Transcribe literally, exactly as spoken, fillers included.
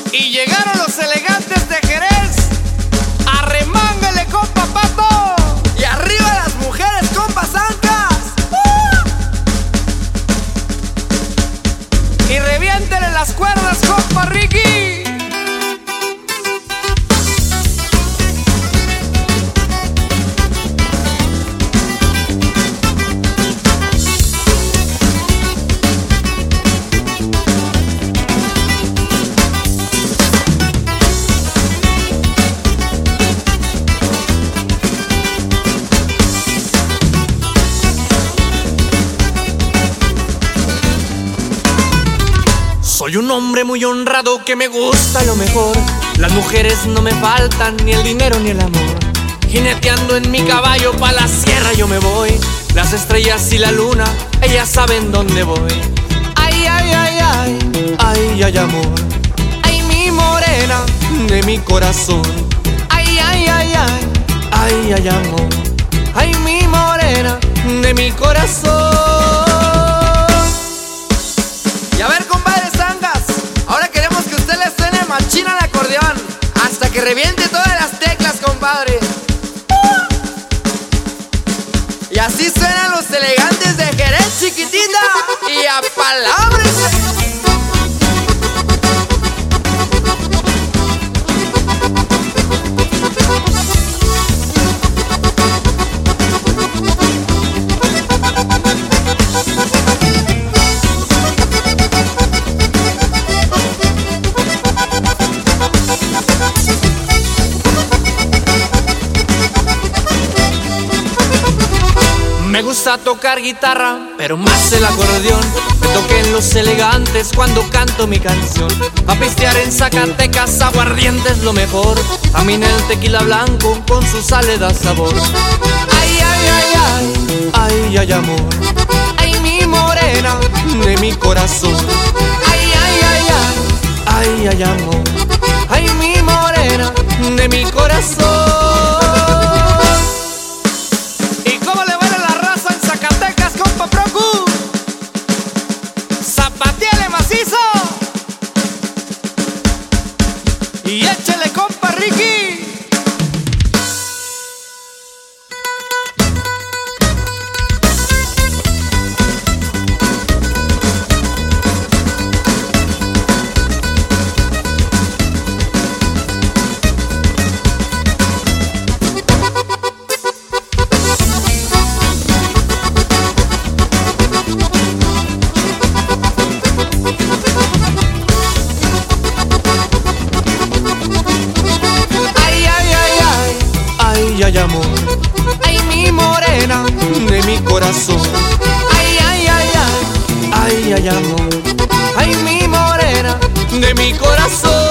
Y llegaron los elegantes de Jerez. Arremángale, compa Pato. Y arriba las mujeres, compa Zancas. ¡Uh! Y reviéntele las cuerdas, compa Ricky. Soy un hombre muy honrado que me gusta lo mejor. Las mujeres no me faltan, ni el dinero ni el amor. Jineteando en mi caballo pa' la sierra yo me voy. Las estrellas y la luna, ellas saben dónde voy. Ay, ay, ay, ay, ay, ay, amor. Ay, mi morena de mi corazón. Ay, ay, ay, ay, ay, ay, amor. Ay, mi morena de mi corazón. Y a ver, compadre Zancas, ahora queremos que usted le suene machina al acordeón hasta que reviente todas las teclas, compadre. Y así suenan los elegantes de Jerez, chiquitita. Y a palabras. Me gusta tocar guitarra, pero más el acordeón. Me toquen los elegantes cuando canto mi canción. A pistear en Zacatecas, aguardiente es lo mejor. A mí el tequila blanco con su sal le da sabor. Ay, ay, ay, ay, ay, ay, amor. Ay, mi morena de mi corazón. Ay, ay, ay, ay, ay, ay, amor. Ay, mi morena de mi corazón. Zapateale macizo y échale, compa Ricky. Ay, ay, amor. Ay, mi morena de mi corazón. Ay, ay, ay, ay, ay, ay, amor. Ay, mi morena de mi corazón.